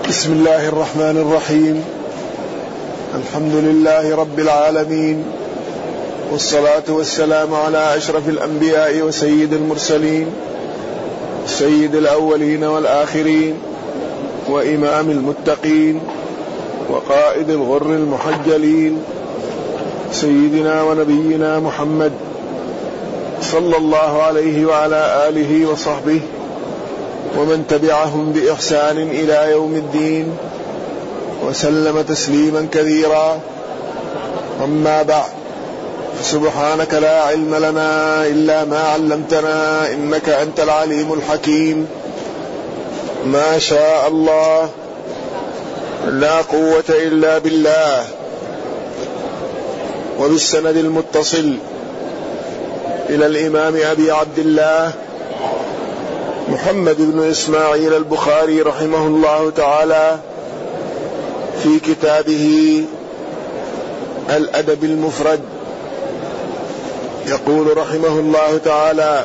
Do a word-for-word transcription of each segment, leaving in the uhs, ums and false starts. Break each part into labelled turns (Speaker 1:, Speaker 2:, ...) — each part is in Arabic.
Speaker 1: بسم الله الرحمن الرحيم. الحمد لله رب العالمين، والصلاة والسلام على أشرف الأنبياء وسيد المرسلين، سيد الأولين والآخرين، وإمام المتقين، وقائد الغر المحجلين، سيدنا ونبينا محمد صلى الله عليه وعلى آله وصحبه ومن تبعهم بإحسان إلى يوم الدين، وسلم تسليما كثيرا. أما بعد، سبحانك لا علم لنا إلا ما علمتنا إنك أنت العليم الحكيم. ما شاء الله لا قوة إلا بالله. وبالسند المتصل إلى الإمام أبي عبد الله محمد بن إسماعيل البخاري رحمه الله تعالى في كتابه الأدب المفرد، يقول رحمه الله تعالى: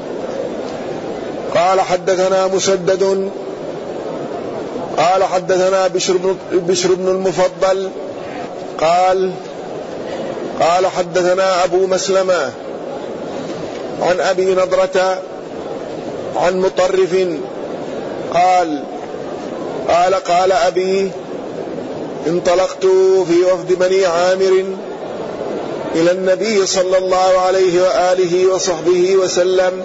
Speaker 1: قال حدثنا مسدد قال حدثنا بشر بن المفضل قال قال حدثنا أبو مسلمة عن أبي نضرة عن مطرف قال قال قال أبي: انطلقت في وفد بني عامر إلى النبي صلى الله عليه وآله وصحبه وسلم،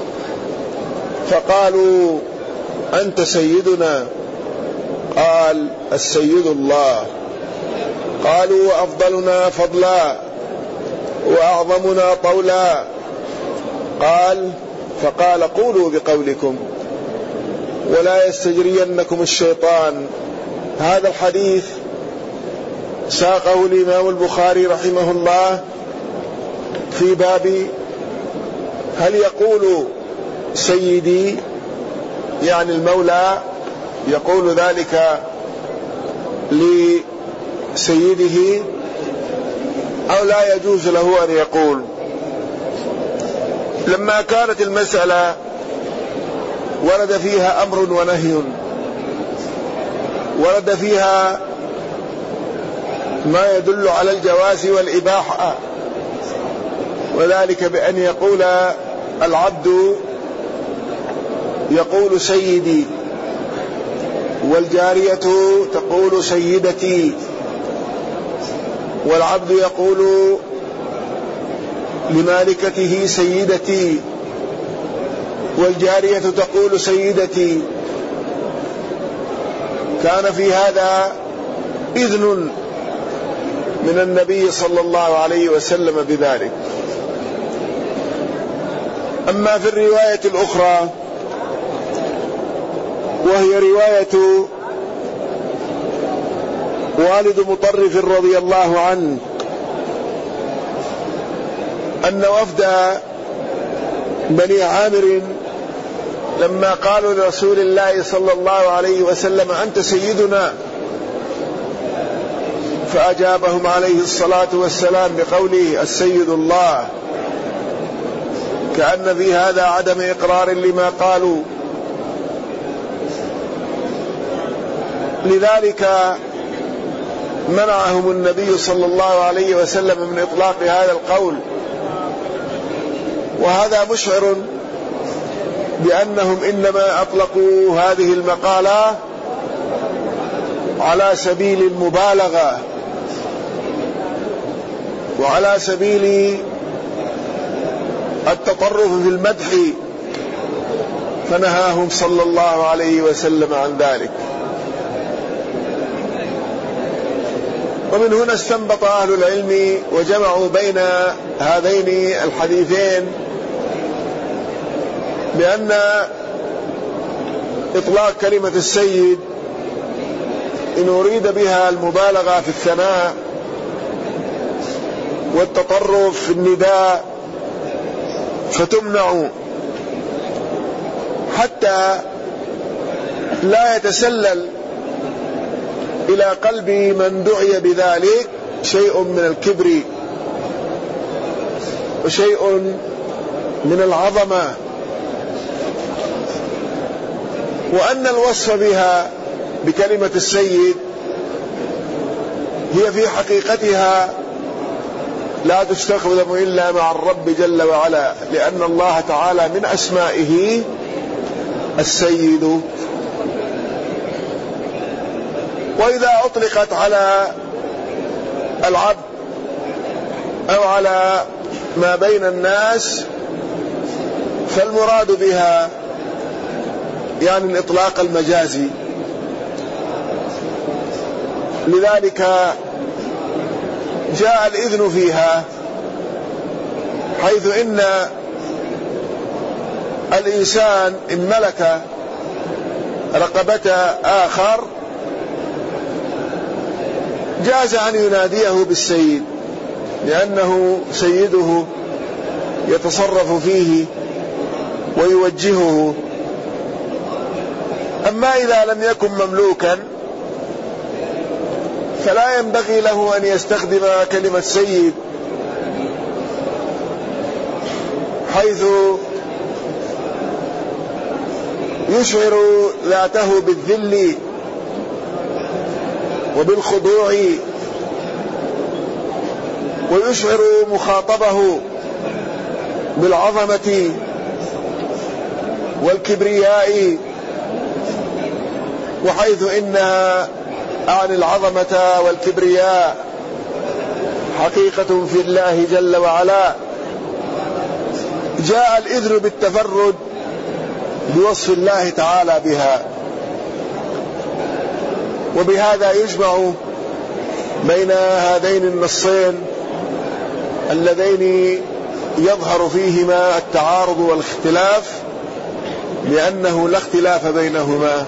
Speaker 1: فقالوا: أنت سيدنا؟ قال: السيد الله. قالوا: وأفضلنا فضلا وأعظمنا طولا؟ قال: فقال: قولوا بقولكم ولا يستجرينكم الشيطان. هذا الحديث ساقه الإمام البخاري رحمه الله في باب هل يقول سيدي يعني المولى يقول ذلك لسيده أو لا يجوز له أن يقول. لما كانت المسألة ورد فيها أمر ونهي، ورد فيها ما يدل على الجواز والإباحة، وذلك بأن يقول العبد يقول سيدي، والجارية تقول سيدتي، والعبد يقول لمالكته سيدتي، والجارية تقول سيدتي. كان في هذا إذن من النبي صلى الله عليه وسلم بذلك. أما في الرواية الأخرى وهي رواية والد مطرف رضي الله عنه، أن وفد بني عامر لما قالوا لرسول الله صلى الله عليه وسلم: أنت سيدنا، فأجابهم عليه الصلاة والسلام بقوله: السيد الله، كأن في هذا عدم إقرار لما قالوا. لذلك منعهم النبي صلى الله عليه وسلم من إطلاق هذا القول، وهذا مشعر بأنهم إنما أطلقوا هذه المقالة على سبيل المبالغة وعلى سبيل التطرف في المدح، فنهاهم صلى الله عليه وسلم عن ذلك. ومن هنا استنبط أهل العلم وجمعوا بين هذين الحديثين بأن إطلاق كلمة السيد إن أريد بها المبالغة في الثناء والتطرف في النداء فتمنع، حتى لا يتسلل إلى قلب من دعي بذلك شيء من الكبر وشيء من العظمة، وأن الوصف بها بكلمة السيد هي في حقيقتها لا تستخدم إلا مع الرب جل وعلا، لأن الله تعالى من أسمائه السيد. وإذا أطلقت على العبد أو على ما بين الناس فالمراد بها يعني الإطلاق المجازي. لذلك جاء الإذن فيها، حيث إن الإنسان إن ملك رقبة آخر جاز أن يناديه بالسيد، لأنه سيده يتصرف فيه ويوجهه. أما إذا لم يكن مملوكا فلا ينبغي له أن يستخدم كلمة سيد، حيث يشعر ذاته بالذل وبالخضوع، ويشعر مخاطبه بالعظمة والكبرياء، وحيث إنها عن العظمة والكبرياء حقيقة في الله جل وعلا، جاء الإذن بالتفرد بوصف الله تعالى بها. وبهذا يجمع بين هذين النصين اللذين يظهر فيهما التعارض والاختلاف، لأنه لا اختلاف بينهما،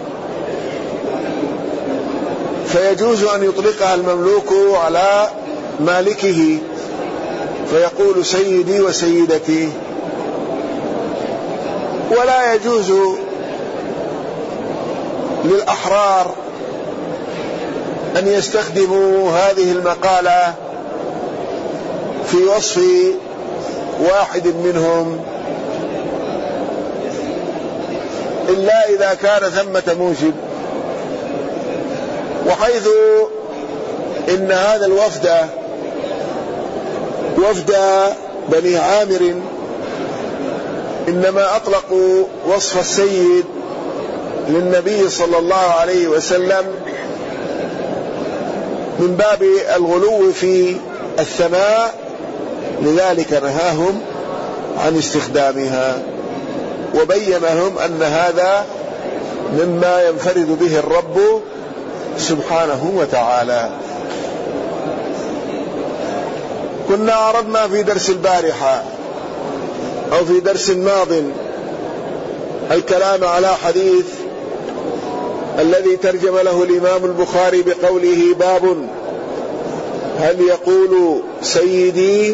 Speaker 1: فيجوز أن يطلقها المملوك على مالكه فيقول سيدي وسيدتي، ولا يجوز للأحرار أن يستخدموا هذه المقالة في وصف واحد منهم إلا إذا كان ثمة موجب. وحيث إن هذا الوفد وفد بني عامر إنما أطلقوا وصف السيد للنبي صلى الله عليه وسلم من باب الغلو في الثناء، لذلك نهاهم عن استخدامها وبين لهم أن هذا مما ينفرد به الرب سبحانه وتعالى. كنا عرضنا في درس البارحة أو في درس ماض الكلام على حديث الذي ترجم له الإمام البخاري بقوله باب هل يقول سيدي،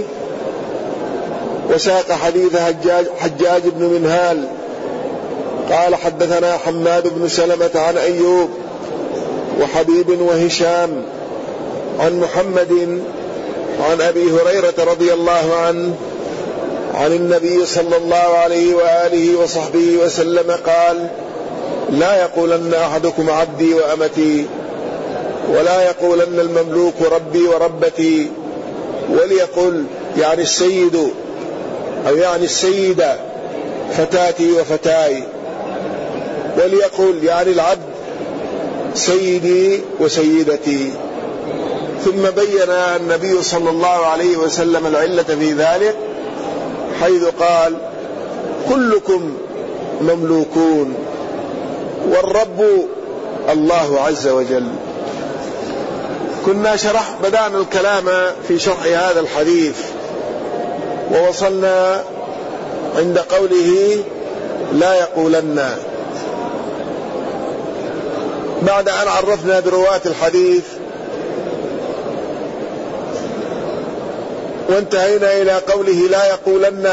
Speaker 1: وساق حديث حجاج, حجاج بن منهال قال حدثنا حماد بن سلمة عن أيوب وحبيب وهشام عن محمد عن أبي هريرة رضي الله عنه عن النبي صلى الله عليه وآله وصحبه وسلم قال لا يقولن أحدكم عبدي وأمتي، ولا يقولن المملوك ربي وربتي، وليقل يعني السيد أو يعني السيدة فتاتي وفتاي، وليقل يعني العبد سيدي وسيدتي. ثم بين النبي صلى الله عليه وسلم العلة في ذلك، حيث قال كلكم مملوكون والرب الله عز وجل. كنا شرح بدأنا الكلام في شرح هذا الحديث ووصلنا عند قوله لا يقولن، بعد أن عرفنا برواة الحديث وانتهينا إلى قوله لا يقولن،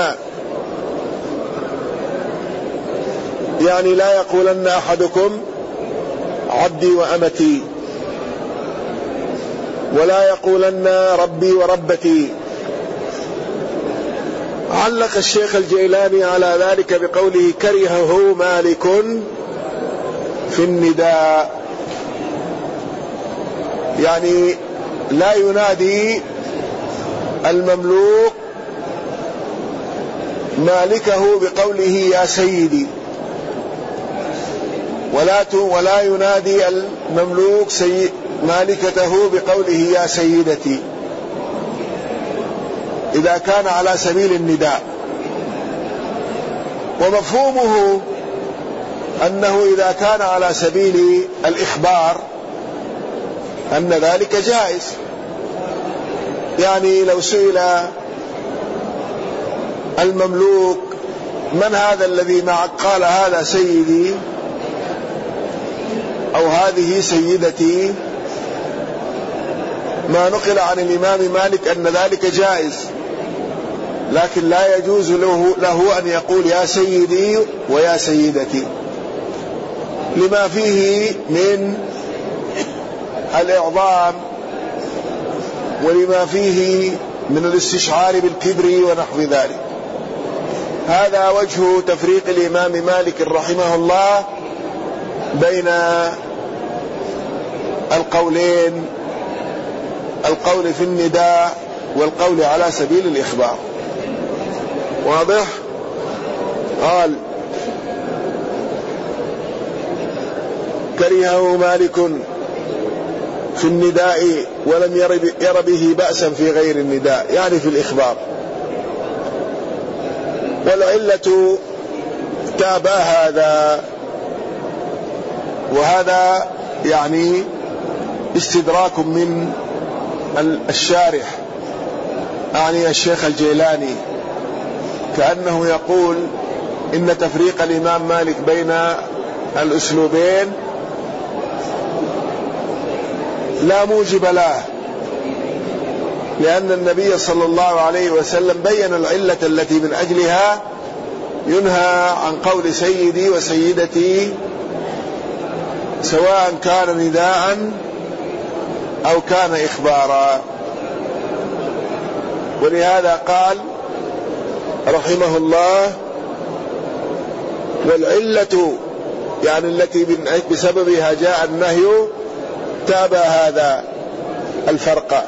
Speaker 1: يعني لا يقولن أحدكم عبدي وأمتي، ولا يقولن ربي وربتي. علق الشيخ الجيلاني على ذلك بقوله كرهه مالك في النداء، يعني لا ينادي المملوك مالكه بقوله يا سيدي، ولا ولا ينادي المملوك سي مالكته بقوله يا سيدتي إذا كان على سبيل النداء. ومفهومه أنه إذا كان على سبيل الإخبار أن ذلك جائز. يعني لو سئل المملوك من هذا الذي معك، قال هذا سيدي أو هذه سيدتي، ما نقل عن الإمام مالك أن ذلك جائز، لكن لا يجوز له, له أن يقول يا سيدي ويا سيدتي، لما فيه من الإعظام ولما فيه من الاستشعار بالكبر ونحو ذلك. هذا وجه تفريق الإمام مالك رحمه الله بين القولين، القول في النداء والقول على سبيل الإخبار. واضح؟ قال كرهه مالك في النداء ولم ير به بأسا في غير النداء، يعني في الإخبار. والعلة تابع هذا، وهذا يعني استدراك من الشارح، يعني الشيخ الجيلاني، كأنه يقول إن تفريق الإمام مالك بين الأسلوبين لا موجب له، لأن النبي صلى الله عليه وسلم بين العلة التي من أجلها ينهى عن قول سيدي وسيدتي سواء كان نداء أو كان إخبارا. ولهذا قال رحمه الله والعلة يعني التي بسببها جاء النهي تابع هذا الفرق.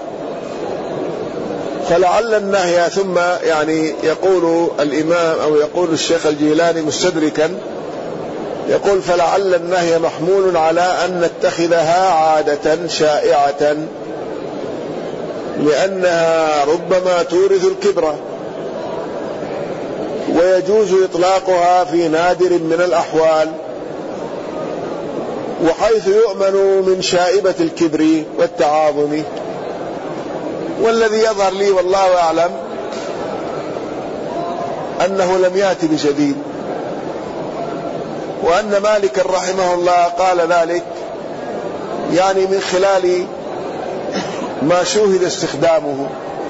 Speaker 1: فلعل النهي، ثم يعني يقول الإمام أو يقول الشيخ الجيلاني مستدركا، يقول فلعل النهي محمول على أن نتخذها عادة شائعة لأنها ربما تورث الكبر، ويجوز إطلاقها في نادر من الأحوال، وحيث يؤمن من شائبة الكبر والتعاظم. والذي يظهر لي والله أعلم أنه لم يأتي بجديد، وأن مالك رحمه الله قال ذلك يعني من خلال ما شوهد استخدامه.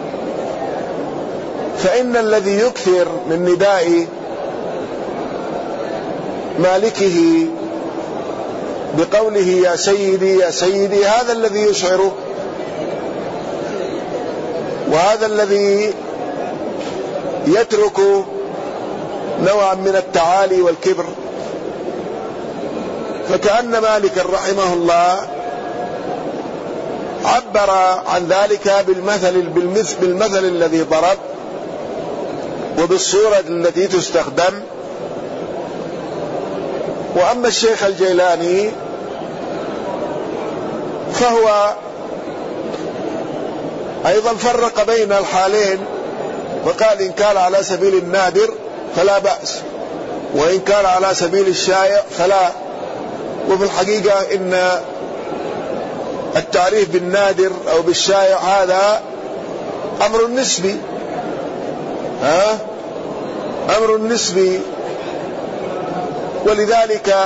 Speaker 1: فإن الذي يكثر من نداء مالكه بقوله يا سيدي يا سيدي هذا الذي يشعره، وهذا الذي يترك نوعا من التعالي والكبر. فكأن مالك رحمه الله عبر عن ذلك بالمثل, بالمثل, بالمثل الذي ضرب وبالصورة التي تستخدم. وأما الشيخ الجيلاني فهو أيضا فرق بين الحالين، وقال إن كان على سبيل النادر فلا بأس، وإن كان على سبيل الشائع فلا. وفي الحقيقة إن التعريف بالنادر أو بالشائع هذا أمر نسبي، ها أمر نسبي، ولذلك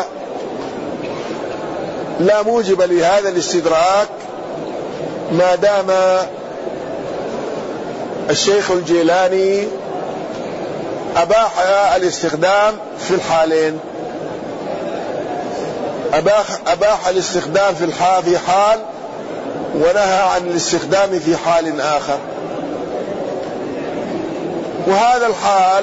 Speaker 1: لا موجب لهذا الاستدراك ما دام الشيخ الجيلاني أباح الاستخدام في الحالين، أباح, أباح الاستخدام في الحال في حال ونهى عن الاستخدام في حال آخر. وهذا الحال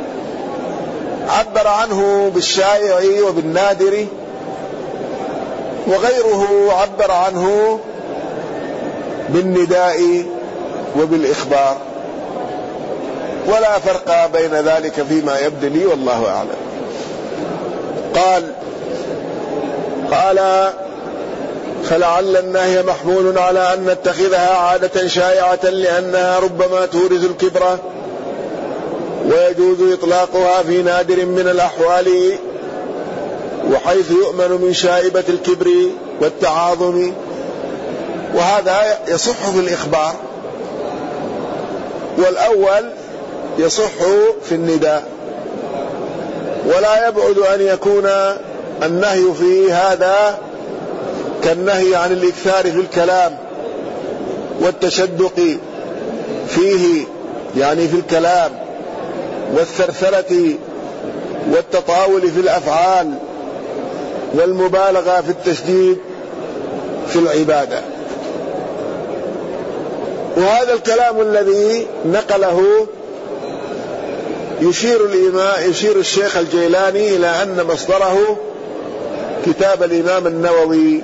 Speaker 1: عبر عنه بالشائع وبالنادر، وغيره عبر عنه بالنداء وبالإخبار، ولا فرق بين ذلك فيما يبدو لي والله أعلم. قال قال فلعل النهي محمول على أن نتخذها عادة شائعة لأنها ربما تورث الكبر، ويجوز إطلاقها في نادر من الأحوال وحيث يؤمن من شائبة الكبر والتعاظم، وهذا يصح في الإخبار، والأول يصح في النداء. ولا يبعد أن يكون النهي في هذا كالنهي عن الإكثار في الكلام والتشدق فيه، يعني في الكلام، والثرثرة والتطاول في الأفعال والمبالغة في التشديد في العبادة. وهذا الكلام الذي نقله يشير الإمام يشير الشيخ الجيلاني إلى أن مصدره كتاب الإمام النووي،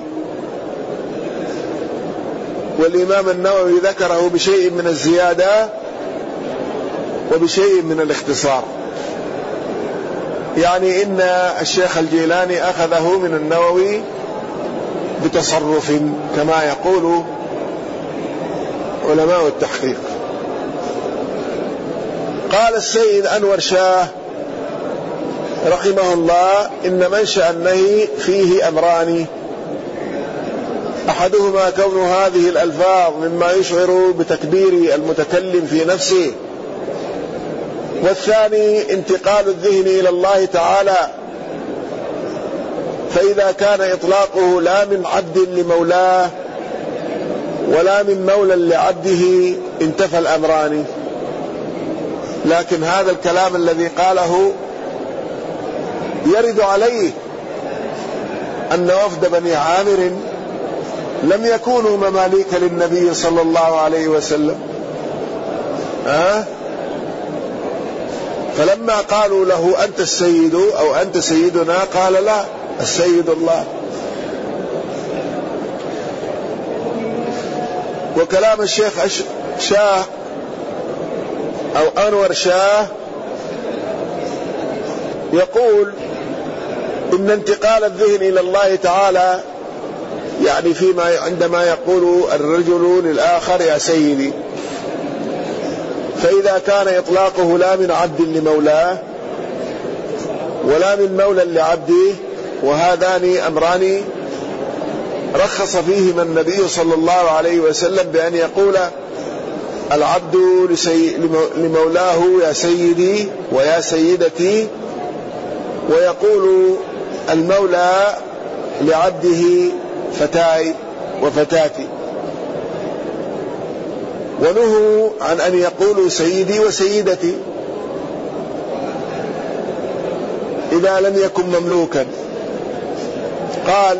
Speaker 1: والإمام النووي ذكره بشيء من الزيادة وبشيء من الاختصار، يعني إن الشيخ الجيلاني أخذه من النووي بتصرف كما يقول علماء التحقيق. قال السيد أنور شاه رحمه الله إن منشأ النهي فيه أمران: أحدهما كون هذه الألفاظ مما يشعر بتكبير المتكلم في نفسه، والثاني انتقال الذهن إلى الله تعالى، فإذا كان إطلاقه لا من عبد لمولاه ولا من مولى لعبده انتفى الأمران. لكن هذا الكلام الذي قاله يرد عليه أن وفد بني عامر لم يكونوا مماليك للنبي صلى الله عليه وسلم، أه؟ فلما قالوا له أنت السيد أو أنت سيدنا قال لا، السيد الله. وكلام الشيخ شاه أو أنور شاه يقول إن انتقال الذهن إلى الله تعالى يعني فيما عندما يقول الرجل للآخر يا سيدي، فإذا كان إطلاقه لا من عبد لمولاه ولا من مولى لعبده، وهذان أمران رخص فيهما النبي صلى الله عليه وسلم بأن يقول العبد لمولاه يا سيدي ويا سيدتي، ويقول المولى لعبده فتاي وفتاتي. ونهوا عن أن يقولوا سيدي وسيدتي إذا لم يكن مملوكا. قال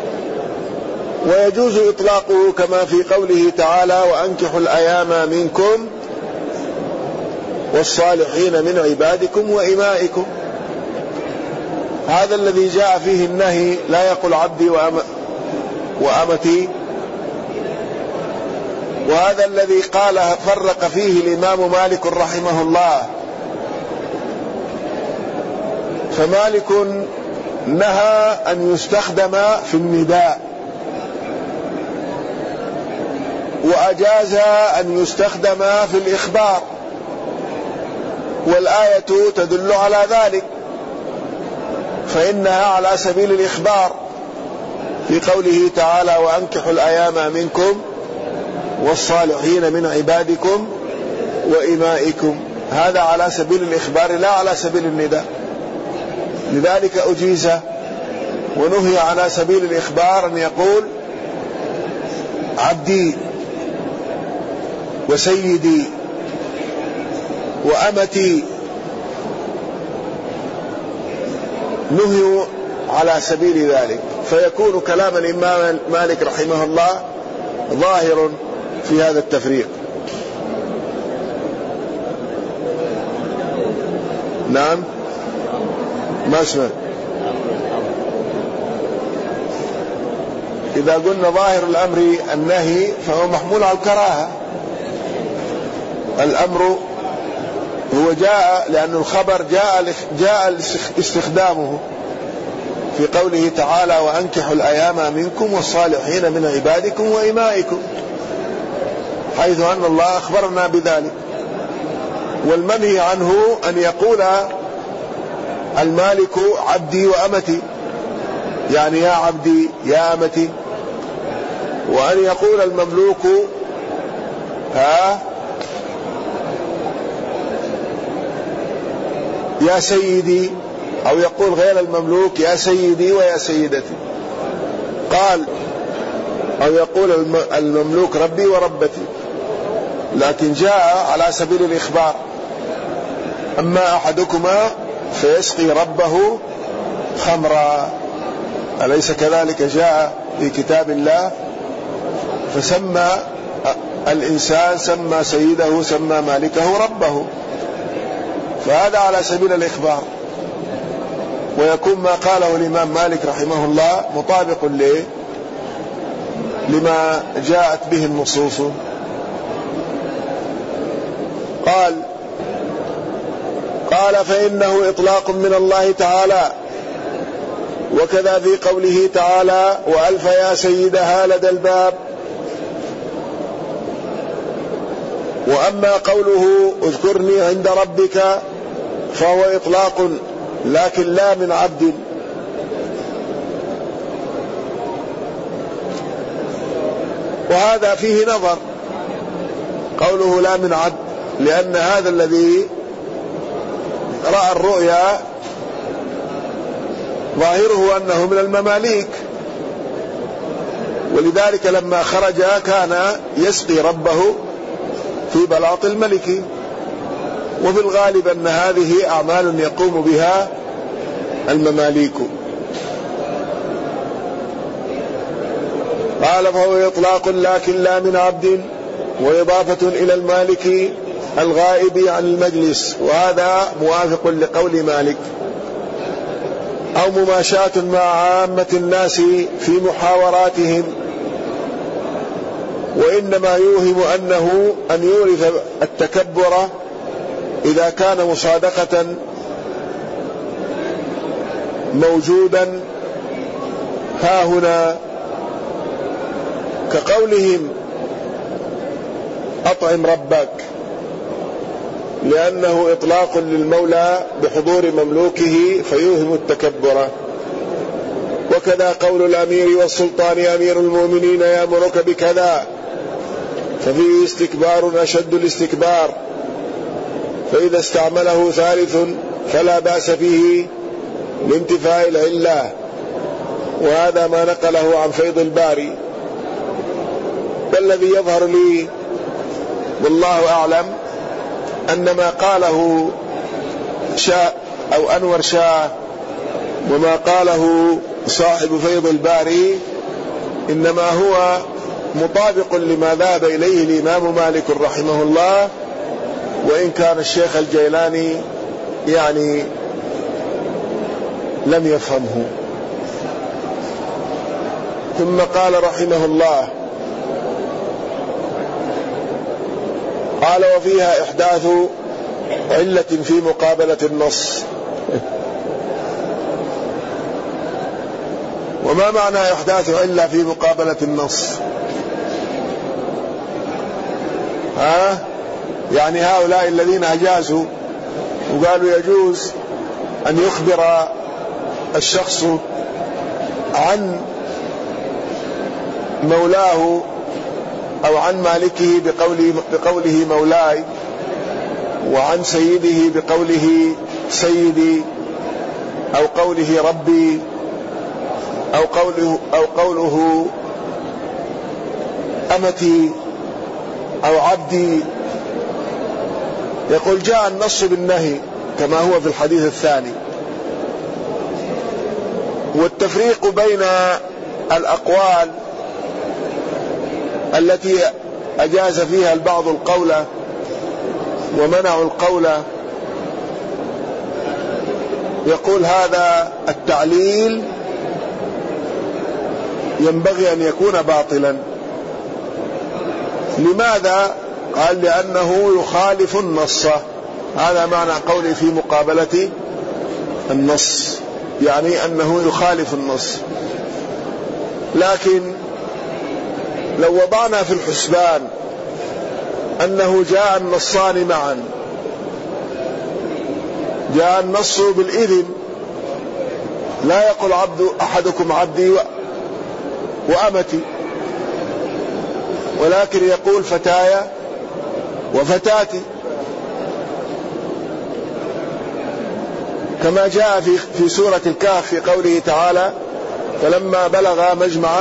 Speaker 1: ويجوز إطلاقه كما في قوله تعالى وأنكحوا الأيام منكم والصالحين من عبادكم وإمائكم. هذا الذي جاء فيه النهي لا يقول عبدي وأمتي، وهذا الذي قال فرق فيه الإمام مالك رحمه الله. فمالك نهى أن يستخدم في النداء، وأجاز أن يستخدم في الإخبار، والآية تدل على ذلك، فإنها على سبيل الإخبار في قوله تعالى وأنكحوا الأيام منكم والصالحين من عبادكم وإمائكم، هذا على سبيل الإخبار لا على سبيل النداء، لذلك أجيز. ونهي على سبيل الإخبار أن يقول عبدي وسيدي وأمتي، نهي على سبيل ذلك، فيكون كلام الإمام مالك رحمه الله ظاهر في هذا التفريق. نعم ما اسمه إذا قلنا ظاهر الأمر النهي فهو محمول على الكراهة. الأمر هو جاء لأن الخبر جاء جاء استخدامه في قوله تعالى وأنكحوا الأيام منكم والصالحين من عبادكم وإمائكم، حيث أن الله أخبرنا بذلك. والمنهي عنه أن يقول المالك عبدي وأمتي، يعني يا عبدي يا أمتي، وأن يقول المملوك ها يا سيدي، أو يقول غير المملوك يا سيدي ويا سيدتي. قال أو يقول المملوك ربي وربتي، لكن جاء على سبيل الإخبار. أما أحدكما فيسقي ربه خمرا، أليس كذلك جاء في كتاب الله؟ فسمى الإنسان، سمى سيده، سمى مالكه ربه، فهذا على سبيل الإخبار. ويكون ما قاله الإمام مالك رحمه الله مطابق له لما جاءت به النصوص. قال قال فإنه إطلاق من الله تعالى، وكذا في قوله تعالى وألف يا سيدها لدى الباب. وأما قوله اذكرني عند ربك فهو إطلاق لكن لا من عبد، وهذا فيه نظر قوله لا من عبد، لأن هذا الذي رأى الرؤيا ظاهره أنه من المماليك، ولذلك لما خرج كان يسقي ربه في بلاط الملك. وفي الغالب أن هذه أعمال يقوم بها المماليك. قال فهو إطلاق لكن لا من عبد، وإضافة إلى المالك الغائب عن المجلس، وهذا موافق لقول مالك. أو مماشاة مع عامة الناس في محاوراتهم، وإنما يوهم أنه أن يورث التكبر إذا كان مصادقة موجودا ها هنا، كقولهم أطعم ربك، لأنه إطلاق للمولى بحضور مملوكه فيوهم التكبر. وكذا قول الأمير والسلطان أمير المؤمنين يأمرك بكذا، ففيه استكبار أشد الاستكبار، فإذا استعمله ثالث فلا بأس فيه لانتفاء العلة. وهذا ما نقله عن فيض الباري. والذي يظهر لي والله أعلم أن ما قاله شاه أو أنور شاه وما قاله صاحب فيض الباري إنما هو مطابق لما ذهب إليه الإمام مالك رحمه الله، وإن كان الشيخ الجيلاني يعني لم يفهمه. ثم قال رحمه الله قال وفيها إحداث علة في مقابلة النص. وما معنى إحداث علة في مقابلة النص؟ ها؟ يعني هؤلاء الذين أجازوا وقالوا يجوز أن يخبر الشخص عن مولاه أو عن مالكه بقوله, بقوله مولاي، وعن سيده بقوله سيدي، أو قوله ربي، أو قوله, أو قوله أمتي أو عبدي. يقول جاء النص بالنهي كما هو في الحديث الثاني. والتفريق بين الأقوال التي أجاز فيها البعض القول ومنعوا القول، يقول هذا التعليل ينبغي أن يكون باطلا. لماذا؟ قال لأنه يخالف النص. هذا معنى قولي في مقابلة النص، يعني أنه يخالف النص. لكن لو وضعنا في الحسبان أنه جاء النصان معا، جاء النص بالإذن، لا يقول عبد أحدكم عبدي وأمتي، ولكن يقول فتاي وفتاتي، كما جاء في في سورة الكهف في قوله تعالى: فلما بلغ مجمع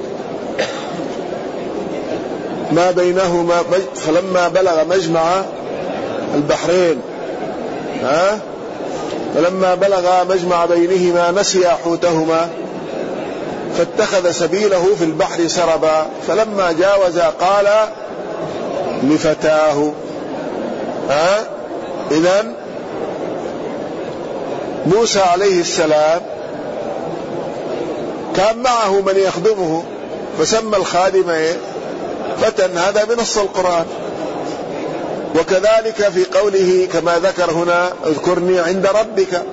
Speaker 1: ما بينهما فلما بلغ مجمع البحرين ها فلما بلغ مجمع بينهما نسيا حوتهما فاتخذ سبيله في البحر سربا فلما جاوزا قال لفتاه. ها إذن موسى عليه السلام كان معه من يخدمه، فسمى الخادم إيه؟ فتى. هذا بنص القرآن. وكذلك في قوله كما ذكر هنا: اذكرني عند ربك.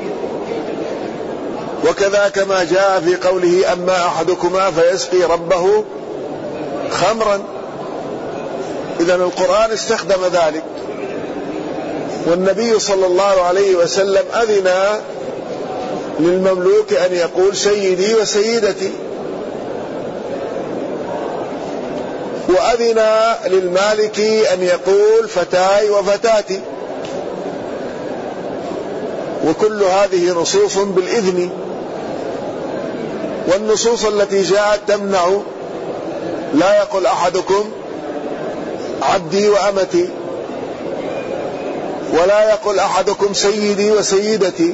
Speaker 1: وكذا كما جاء في قوله: أما أحدكما فيسقي ربه خمرا. إذن القرآن استخدم ذلك. والنبي صلى الله عليه وسلم أذن للمملوك أن يقول سيدي وسيدتي، وأذن للمالك أن يقول فتاي وفتاتي، وكل هذه نصوص بالإذن. والنصوص التي جاءت تمنع، لا يقول أحدكم عبدي وأمتي، ولا يقول أحدكم سيدي وسيدتي،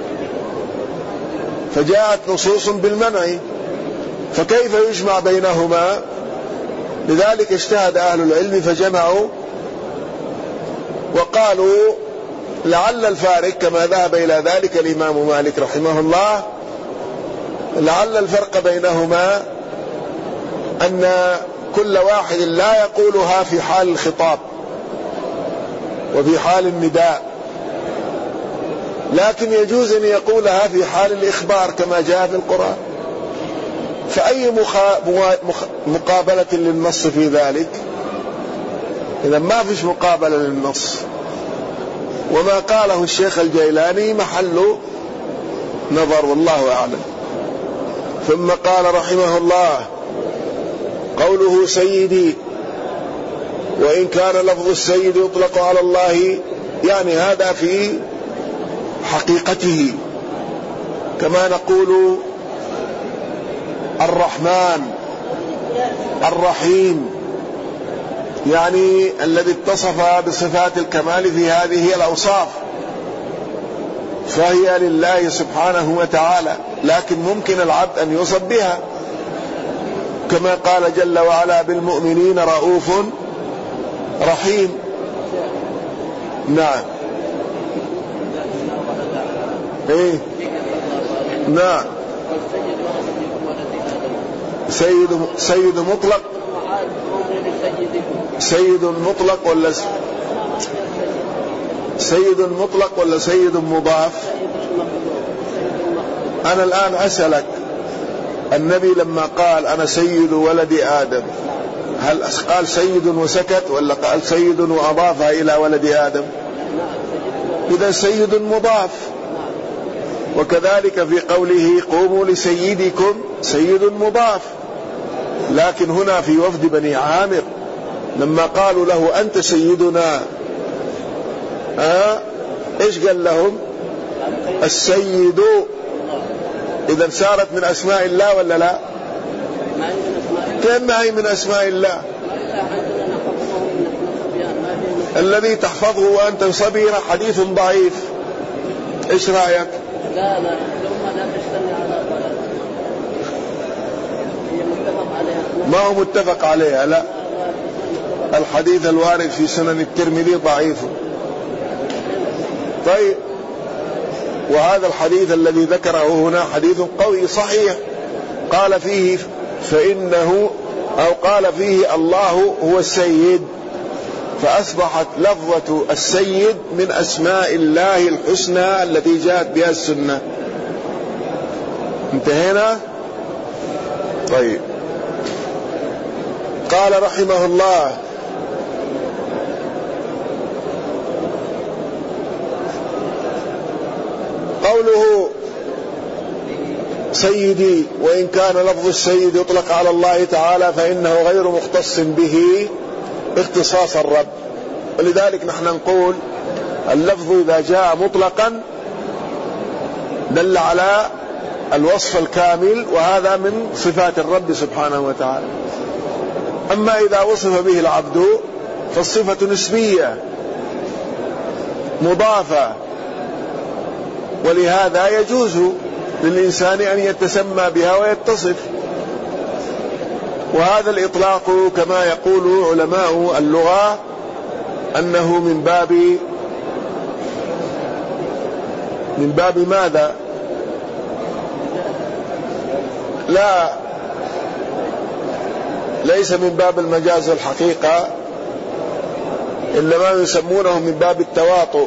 Speaker 1: فجاءت نصوص بالمنع، فكيف يجمع بينهما؟ لذلك اجتهد أهل العلم فجمعوا وقالوا لعل الفارق، كما ذهب إلى ذلك الإمام مالك رحمه الله، لعل الفرق بينهما أن كل واحد لا يقولها في حال الخطاب وفي حال النداء، لكن يجوز أن يقولها في حال الإخبار كما جاء في القرآن. فأي مقابلة للنص في ذلك؟ إذا ما فيش مقابلة للنص. وما قاله الشيخ الجيلاني محل نظر، والله أعلم. ثم قال رحمه الله: قوله سيدي، وإن كان لفظ السيد يطلق على الله، يعني هذا في حقيقته، كما نقول الرحمن الرحيم، يعني الذي اتصف بصفات الكمال في هذه الأوصاف، فهي لله سبحانه وتعالى، لكن ممكن العبد أن يوصف بها، كما قال جل وعلا: بالمؤمنين رؤوف رحيم. نعم. ايه نعم. سيد سيد مطلق سيد مطلق ولا سيد مطلق ولا سيد مضاف؟ أنا الآن أسألك، النبي لما قال أنا سيد ولد آدم، هل قال سيد وسكت ولا قال سيد وأضافها إلى ولد آدم؟ إذا سيد مضاف. وكذلك في قوله قوموا لسيدكم، سيد مضاف. لكن هنا في وفد بني عامر لما قالوا له أنت سيدنا، آه إيش قال لهم؟ السيد. إذا صارت من أسماء الله ولا لا؟ كأن هي من أسماء الله. الذي تحفظه وأنت صبيرة حديث ضعيف، إيش رأيك؟
Speaker 2: لا لا لا تشتمل على ضلال، هي متفق عليها.
Speaker 1: ما هو متفق عليها، لا. الحديث الوارد في سنن الترمذي ضعيف. طيب، وهذا الحديث الذي ذكره هنا حديث قوي صحيح، قال فيه فإنه أو قال فيه الله هو السيد، فأصبحت لفظة السيد من أسماء الله الحسنى التي جاءت بها السنة. انتهينا؟ طيب. قال رحمه الله: قوله سيدي، وإن كان لفظ السيد يطلق على الله تعالى فإنه غير مختص به اختصاص الرب، ولذلك نحن نقول اللفظ إذا جاء مطلقا دل على الوصف الكامل، وهذا من صفات الرب سبحانه وتعالى. أما إذا وصف به العبد فالصفة نسبية مضافة، ولهذا يجوز للإنسان أن يتسمى بها ويتصف. وهذا الإطلاق كما يقول علماء اللغة أنه من باب من باب ماذا؟ لا، ليس من باب المجاز والحقيقة، إنما يسمونه من باب التواطؤ،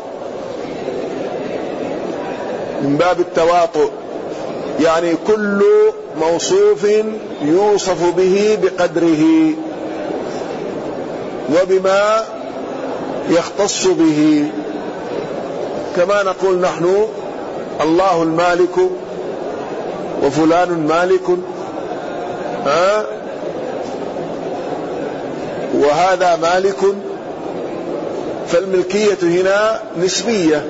Speaker 1: من باب التواطؤ، يعني كل موصوف يوصف به بقدره وبما يختص به. كما نقول نحن الله المالك وفلان مالك، ها وهذا مالك، فالملكية هنا نسبية،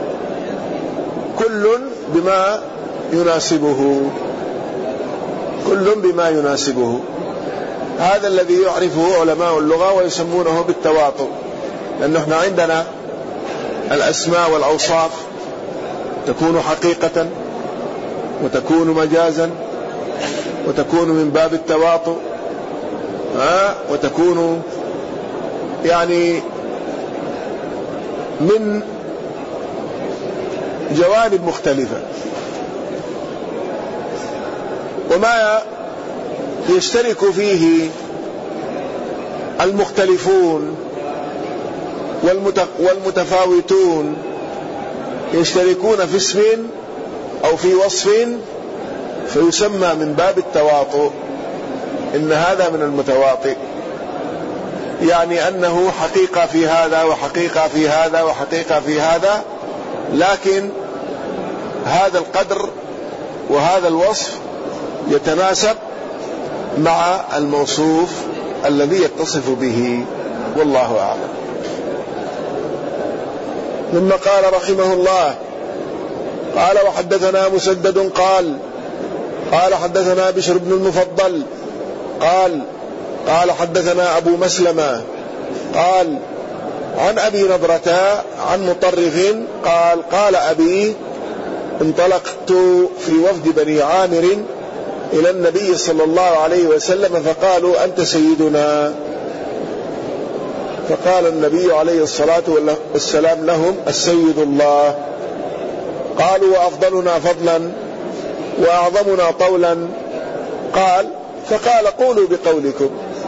Speaker 1: كل بما يناسبه، كل بما يناسبه. هذا الذي يعرفه علماء اللغة ويسمونه بالتواطؤ، لأنه احنا عندنا الأسماء والأوصاف تكون حقيقة وتكون مجازا وتكون من باب التواطؤ، ها وتكون يعني من جوانب مختلفة. وما يشترك فيه المختلفون والمتفاوتون يشتركون في اسم أو في وصف فيسمى من باب التواطؤ إن هذا من المتواطئ، يعني أنه حقيقة في هذا وحقيقة في هذا وحقيقة في هذا، لكن هذا القدر وهذا الوصف يتناسب مع الموصوف الذي يتصف به، والله أعلم. ثم قال رحمه الله: قال وحدثنا مسدد قال قال حدثنا بشر بن المفضل قال قال حدثنا أبو مسلمة قال عن أبي نضرة عن مطرف قال قال أبي: انطلقت في وفد بني عامر إلى النبي صلى الله عليه وسلم فقالوا أنت سيدنا، فقال النبي عليه الصلاة والسلام لهم: السيد الله. قالوا: وأفضلنا فضلا وأعظمنا طولا؟ قال فقال: قولوا بقولكم،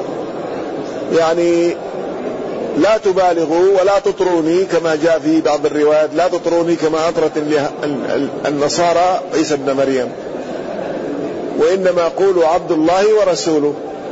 Speaker 1: يعني لا تبالغوا ولا تطروني، كما جاء في بعض الروايات: لا تطروني كما أطرت النصارى عيسى ابن مريم، وإنما قولوا عبد الله ورسوله.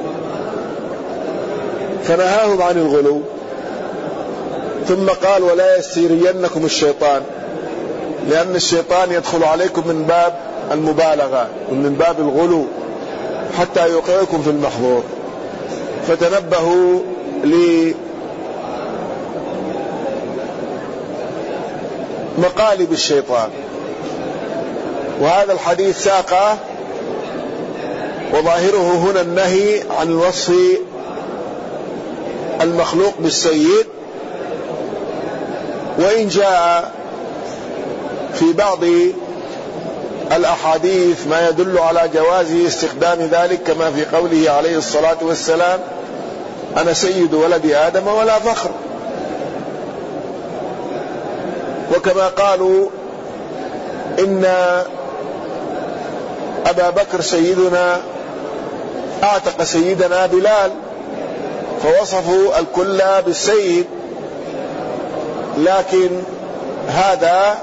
Speaker 1: فنهاهم عن الغلو. ثم قال: ولا يستيرينكم الشيطان، لأن الشيطان يدخل عليكم من باب المبالغة ومن باب الغلو حتى يوقعكم في المحظور، فتنبهوا لمقالب الشيطان. وهذا الحديث ساقه وظاهره هنا النهي عن وصف المخلوق بالسيد، وإن جاء في بعض الأحاديث ما يدل على جواز استخدام ذلك، كما في قوله عليه الصلاة والسلام: أنا سيد ولد آدم ولا فخر. وكما قالوا إن أبا بكر سيدنا اعتق سيدنا بلال، فوصفوا الكل بالسيد، لكن هذا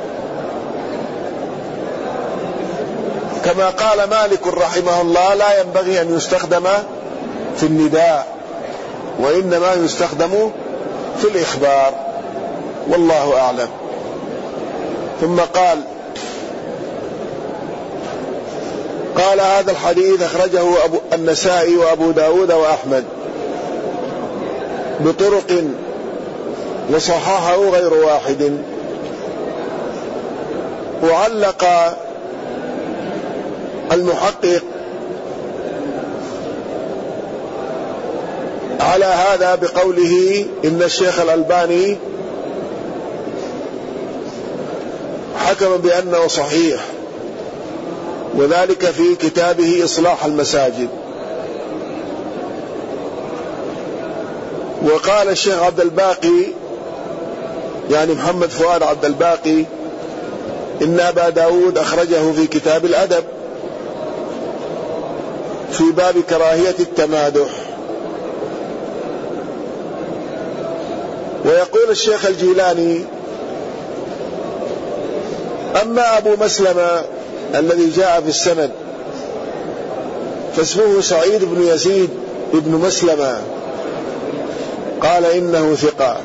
Speaker 1: كما قال مالك رحمه الله لا ينبغي أن يستخدم في النداء، وإنما يستخدم في الإخبار، والله أعلم. ثم قال قال هذا الحديث أخرجه أبو النسائي وأبو داود وأحمد بطرق وصححه غير واحد. وعلق المحقق على هذا بقوله إن الشيخ الألباني حكم بأنه صحيح، وذلك في كتابه إصلاح المساجد. وقال الشيخ عبد الباقي يعني محمد فؤاد عبد الباقي إن أبا داود أخرجه في كتاب الأدب في باب كراهية التمادح. ويقول الشيخ الجيلاني أما أبو مسلمة الذي جاء في السند فاسمه سعيد بن يزيد بن مسلمة، قال إنه ثقة.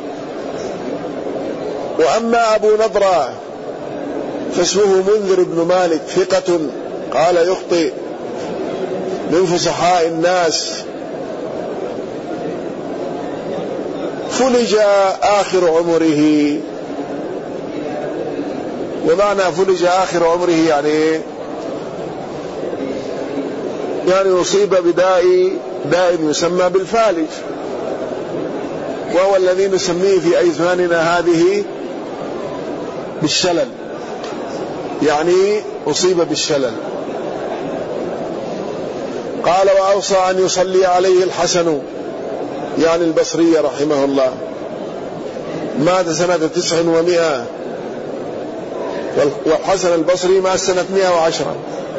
Speaker 1: وأما أبو نضرة فاسمه منذر بن مالك ثقة، قال يخطئ، من فصحاء الناس، فلج آخر عمره. ومعنى فلج آخر عمره يعني يعني أصيب بداء داء يسمى بالفالج، وهو الذي نسميه في أيزماننا هذه بالشلل، يعني أصيب بالشلل. قال وأوصى أن يصلي عليه الحسن يعني البصري رحمه الله، مات سنة تسع ومائة، والحسن البصري مات سنة مائة وعشرة.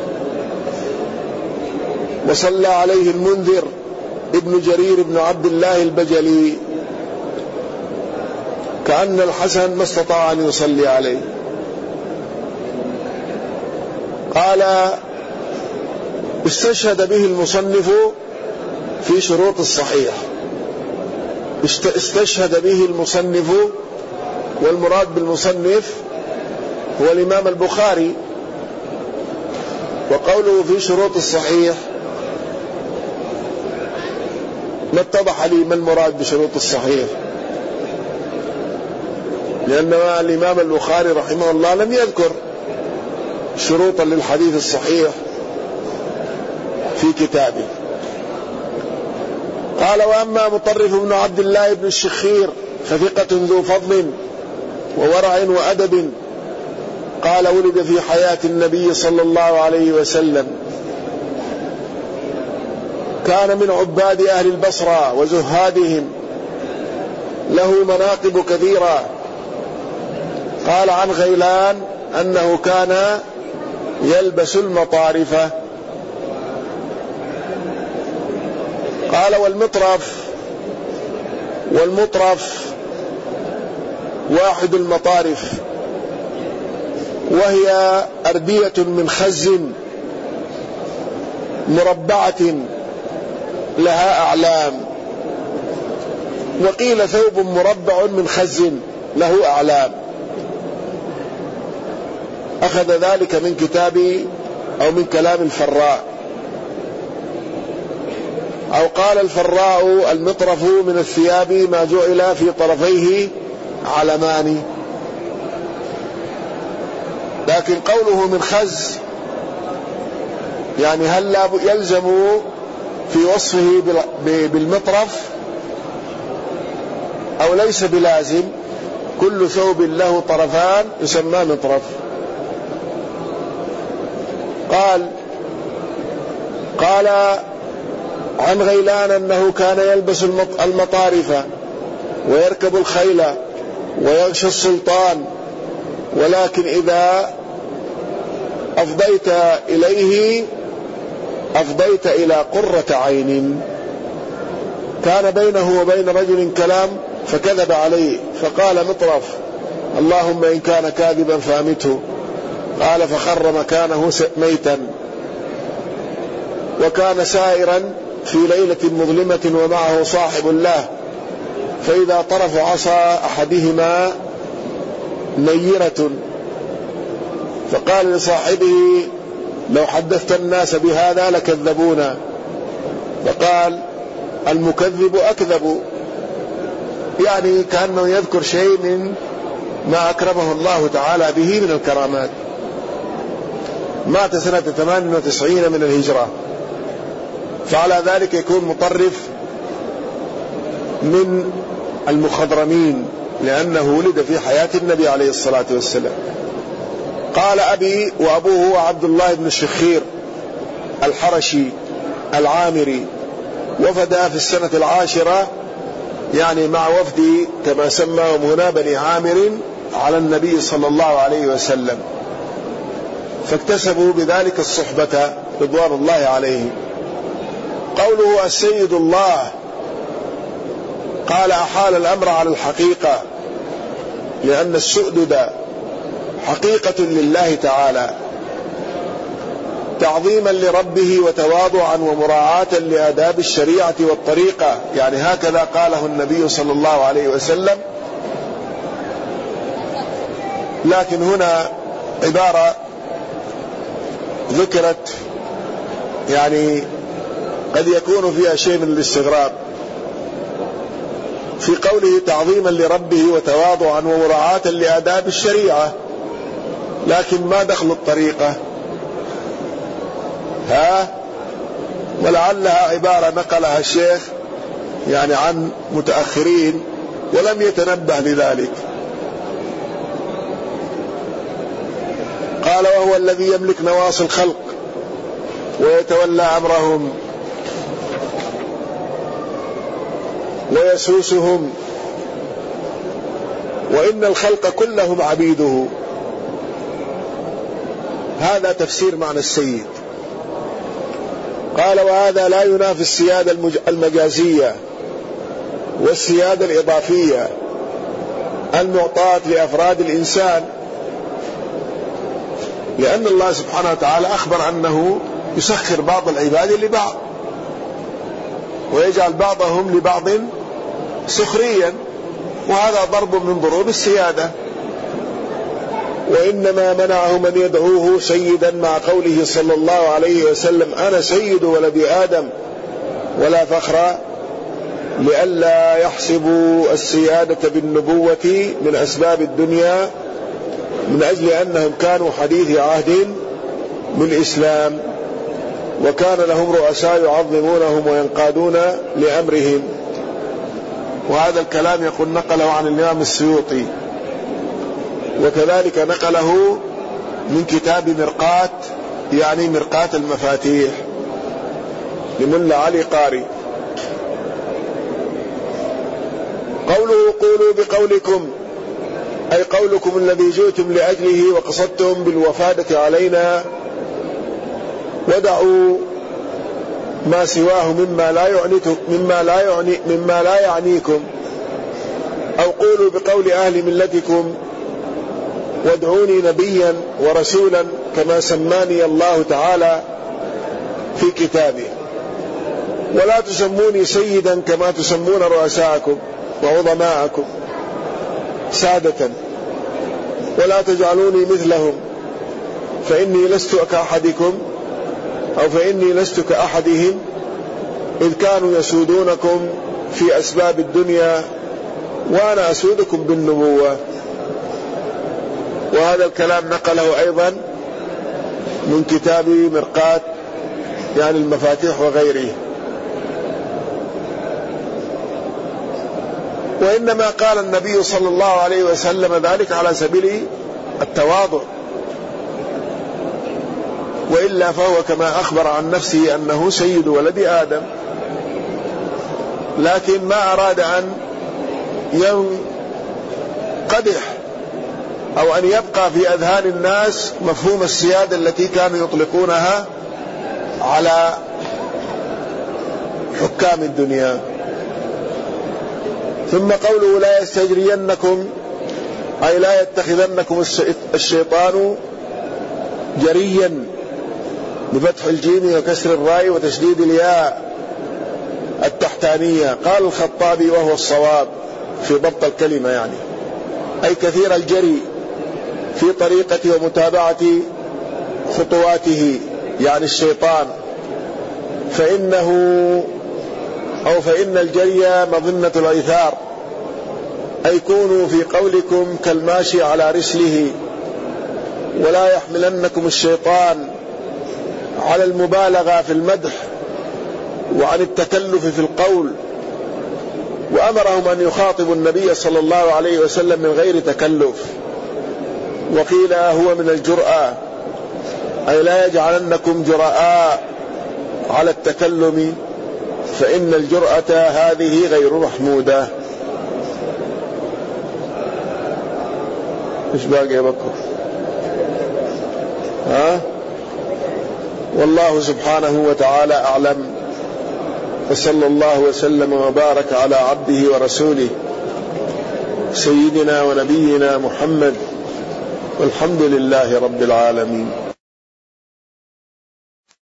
Speaker 1: وصلى عليه المنذر ابن جرير بن عبد الله البجلي، كأن الحسن ما استطاع أن يصلي عليه. قال استشهد به المصنف في شروط الصحيح، استشهد به المصنف، والمراد بالمصنف هو الإمام البخاري. وقوله في شروط الصحيح ما اتضح لي ما المراد بشروط الصحيح، لأن الإمام البخاري رحمه الله لم يذكر شروطا للحديث الصحيح في كتابه. قال وأما مطرف بن عبد الله بن الشخير فثقة ذو فضل وورع وأدب، قال ولد في حياة النبي صلى الله عليه وسلم، كان من عباد أهل البصرة وزهادهم، له مناقب كثيرة. قال عن غيلان أنه كان يلبس المطارفة. قال والمطرف والمطرف واحد المطارف، وهي أردية من خز مربعة لها أعلام، وقيل ثوب مربع من خز له أعلام. أخذ ذلك من كتاب أو من كلام الفراء، أو قال الفراء المطرف من الثياب ما جعل في طرفيه علمان، لكن قوله من خز يعني هل يلزم في وصفه بالمطرف أو ليس بلازم؟ كل ثوب له طرفان يسمى مطرف. قال قال عن غيلان أنه كان يلبس المطارف ويركب الخيل ويغشى السلطان، ولكن إذا أفضيت إليه أفضيت إلى قرة عين. كان بينه وبين رجل كلام فكذب عليه فقال مطرف اللهم إن كان كاذبا فأمته. قال فخر مكانه ميتا. وكان سائرا في ليلة مظلمة ومعه صاحب له، فإذا طرف عصا أحدهما نيرة، فقال لصاحبه لو حدثت الناس بهذا لكذبونا. فقال المكذب أكذب، يعني كأنه يذكر شيء من ما أكرمه الله تعالى به من الكرامات. مات سنة ثمان وتسعين من الهجرة، فعلى ذلك يكون مطرف من المخضرمين لأنه ولد في حياة النبي عليه الصلاة والسلام. قال أبي وأبوه هو عبد الله بن الشخير الحرشي العامري، وفد في السنة العاشرة يعني مع وفد كما سماهم هنا بني عامر على النبي صلى الله عليه وسلم، فاكتسبوا بذلك الصحبة رضوان الله عليهم. قوله السيد الله قال أحال الأمر على الحقيقة، لأن السؤدد حقيقة لله تعالى تعظيما لربه وتواضعا ومراعاة لآداب الشريعة والطريقة، يعني هكذا قاله النبي صلى الله عليه وسلم. لكن هنا عبارة ذكرت يعني قد يكون فيها شيء من الاستغراب في قوله تعظيما لربه وتواضعا ومراعاة لآداب الشريعة، لكن ما دخل الطريقة؟ ها ولعلها عبارة نقلها الشيخ يعني عن متأخرين ولم يتنبه لذلك. قال وهو الذي يملك نواصي الخلق ويتولى أمرهم ويسوسهم، وإن الخلق كلهم عبيده. هذا تفسير معنى السيد. قال وهذا لا ينافي السيادة المجازية والسيادة الإضافية المعطاة لأفراد الإنسان، لأن الله سبحانه وتعالى أخبر أنه يسخر بعض العباد لبعض ويجعل بعضهم لبعض سخريا، وهذا ضرب من ضروب السيادة. وإنما منعه من يدعوه سيدا مع قوله صلى الله عليه وسلم أنا سيد ولد آدم ولا فخر، لئلا يحسبوا السيادة بالنبوة من أسباب الدنيا، من أجل أنهم كانوا حديث عهد بالإسلام وكان لهم رؤساء يعظمونهم وينقادون لأمرهم. وهذا الكلام يقول نقله عن الإمام السيوطي، وكذلك نقله من كتاب مرقات يعني مرقات المفاتيح لملا علي قاري. قوله قولوا بقولكم أي قولكم الذي جئتم لأجله وقصدتم بالوفادة علينا، ودعوا ما سواه مما لا يعنيكم مما لا يعني مما لا يعنيكم، أو قولوا بقول أهل ملتكم وادعوني نبيا ورسولا كما سماني الله تعالى في كتابه، ولا تسموني سيدا كما تسمون رؤساءكم وعظماءكم سادة، ولا تجعلوني مثلهم فإني لست كأحدكم أو فإني لست كأحدهم إذ كانوا يسودونكم في أسباب الدنيا وأنا أسودكم بالنبوة. وهذا الكلام نقله أيضا من كتاب مرقات يعني المفاتيح وغيره. وإنما قال النبي صلى الله عليه وسلم ذلك على سبيل التواضع، وإلا فهو كما أخبر عن نفسه أنه سيد ولد آدم، لكن ما أراد أن ينقدح أو أن يبقى في أذهان الناس مفهوم السيادة التي كانوا يطلقونها على حكام الدنيا. ثم قوله لا يستجرينكم أي لا يتخذنكم الشيطان جريا بفتح الجيم وكسر الراء وتشديد الياء التحتانية. قال الخطابي وهو الصواب في ضبط الكلمة يعني أي كثير الجري في طريقة ومتابعة خطواته يعني الشيطان، فإنه أو فإن الجري مظنة الإيثار أي كونوا في قولكم كالماشي على رسله، ولا يحملنكم الشيطان على المبالغة في المدح وعن التكلف في القول. وأمرهم أن يخاطبوا النبي صلى الله عليه وسلم من غير تكلف. وقيل هو من الجرأة أي لا يجعلنكم جرآء على التكلم فإن الجرأة هذه غير محمودة. إيش باقي يا بكر؟ ها؟ والله سبحانه وتعالى أعلم، وصلى الله وسلم وبارك على عبده ورسوله سيدنا ونبينا محمد، والحمد لله رب العالمين.